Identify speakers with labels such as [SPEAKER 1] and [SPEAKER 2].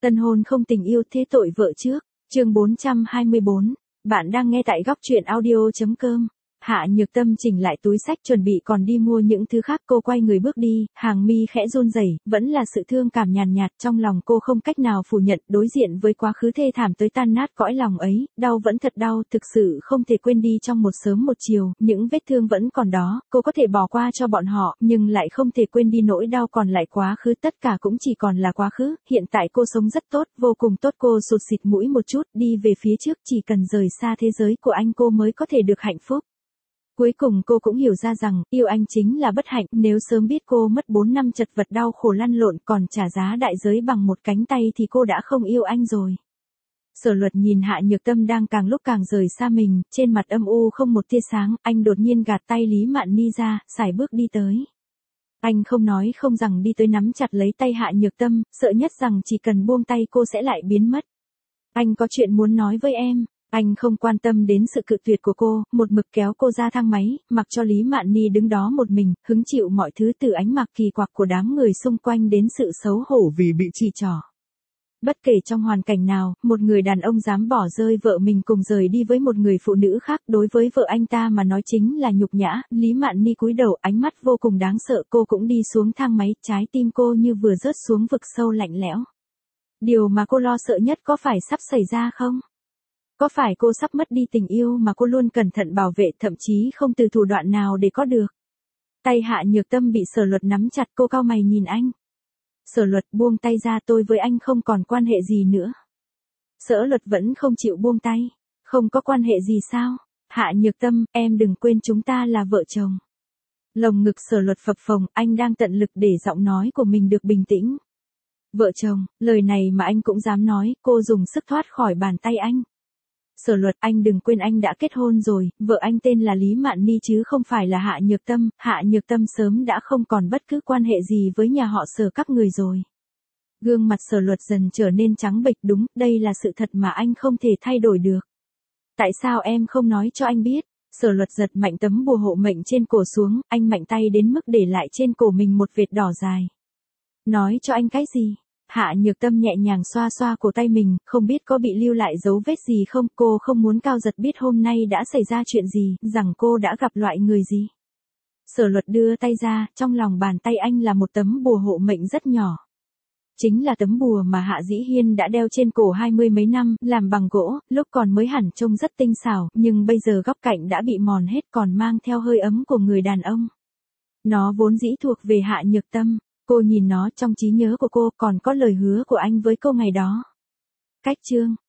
[SPEAKER 1] Tân hôn không tình yêu thế tội vợ trước. Chương 424. Bạn đang nghe tại góc truyện audio.com. Hạ Nhược Tâm chỉnh lại túi xách chuẩn bị còn đi mua những thứ khác, cô quay người bước đi, hàng mi khẽ run rẩy, vẫn là sự thương cảm nhàn nhạt trong lòng cô không cách nào phủ nhận, đối diện với quá khứ thê thảm tới tan nát cõi lòng ấy, đau vẫn thật đau, thực sự không thể quên đi trong một sớm một chiều, những vết thương vẫn còn đó, cô có thể bỏ qua cho bọn họ, nhưng lại không thể quên đi nỗi đau còn lại quá khứ, tất cả cũng chỉ còn là quá khứ, hiện tại cô sống rất tốt, vô cùng tốt, cô sụt sịt mũi một chút, đi về phía trước, chỉ cần rời xa thế giới của anh cô mới có thể được hạnh phúc. Cuối cùng cô cũng hiểu ra rằng, yêu anh chính là bất hạnh, nếu sớm biết cô mất 4 năm chật vật đau khổ lăn lộn còn trả giá đại giới bằng một cánh tay thì cô đã không yêu anh rồi. Sở Luật nhìn Hạ Nhược Tâm đang càng lúc càng rời xa mình, trên mặt âm u không một tia sáng, anh đột nhiên gạt tay Lý Mạn Ni ra, sải bước đi tới. Anh không nói không rằng đi tới nắm chặt lấy tay Hạ Nhược Tâm, sợ nhất rằng chỉ cần buông tay cô sẽ lại biến mất. Anh có chuyện muốn nói với em. Anh không quan tâm đến sự cự tuyệt của cô, một mực kéo cô ra thang máy, mặc cho Lý Mạn Ni đứng đó một mình, hứng chịu mọi thứ từ ánh mắt kỳ quặc của đám người xung quanh đến sự xấu hổ vì bị chỉ trỏ. Bất kể trong hoàn cảnh nào, một người đàn ông dám bỏ rơi vợ mình cùng rời đi với một người phụ nữ khác, đối với vợ anh ta mà nói chính là nhục nhã. Lý Mạn Ni cúi đầu, ánh mắt vô cùng đáng sợ, cô cũng đi xuống thang máy, trái tim cô như vừa rớt xuống vực sâu lạnh lẽo. Điều mà cô lo sợ nhất có phải sắp xảy ra không? Có phải cô sắp mất đi tình yêu mà cô luôn cẩn thận bảo vệ, thậm chí không từ thủ đoạn nào để có được? Tay Hạ Nhược Tâm bị Sở Luật nắm chặt, cô cau mày nhìn anh. Sở Luật, buông tay ra, tôi với anh không còn quan hệ gì nữa. Sở Luật vẫn không chịu buông tay. Không có quan hệ gì sao? Hạ Nhược Tâm, em đừng quên chúng ta là vợ chồng. Lồng ngực Sở Luật phập phồng, anh đang tận lực để giọng nói của mình được bình tĩnh. Vợ chồng, lời này mà anh cũng dám nói, cô dùng sức thoát khỏi bàn tay anh. Sở Luật, anh đừng quên anh đã kết hôn rồi, vợ anh tên là Lý Mạn Ni chứ không phải là Hạ Nhược Tâm, Hạ Nhược Tâm sớm đã không còn bất cứ quan hệ gì với nhà họ Sở các người rồi. Gương mặt Sở Luật dần trở nên trắng bệch, đúng, đây là sự thật mà anh không thể thay đổi được. Tại sao em không nói cho anh biết? Sở Luật giật mạnh tấm bùa hộ mệnh trên cổ xuống, anh mạnh tay đến mức để lại trên cổ mình một vệt đỏ dài. Nói cho anh cái gì? Hạ Nhược Tâm nhẹ nhàng xoa xoa cổ tay mình, không biết có bị lưu lại dấu vết gì không, cô không muốn Cao Giật biết hôm nay đã xảy ra chuyện gì, rằng cô đã gặp loại người gì. Sở Luật đưa tay ra, trong lòng bàn tay anh là một tấm bùa hộ mệnh rất nhỏ. Chính là tấm bùa mà Hạ Dĩ Hiên đã đeo trên cổ 20 mấy năm, làm bằng gỗ, lúc còn mới hẳn trông rất tinh xảo, nhưng bây giờ góc cạnh đã bị mòn hết, còn mang theo hơi ấm của người đàn ông. Nó vốn dĩ thuộc về Hạ Nhược Tâm. Cô nhìn nó, trong trí nhớ của cô còn có lời hứa của anh với cô ngày đó. Cách chương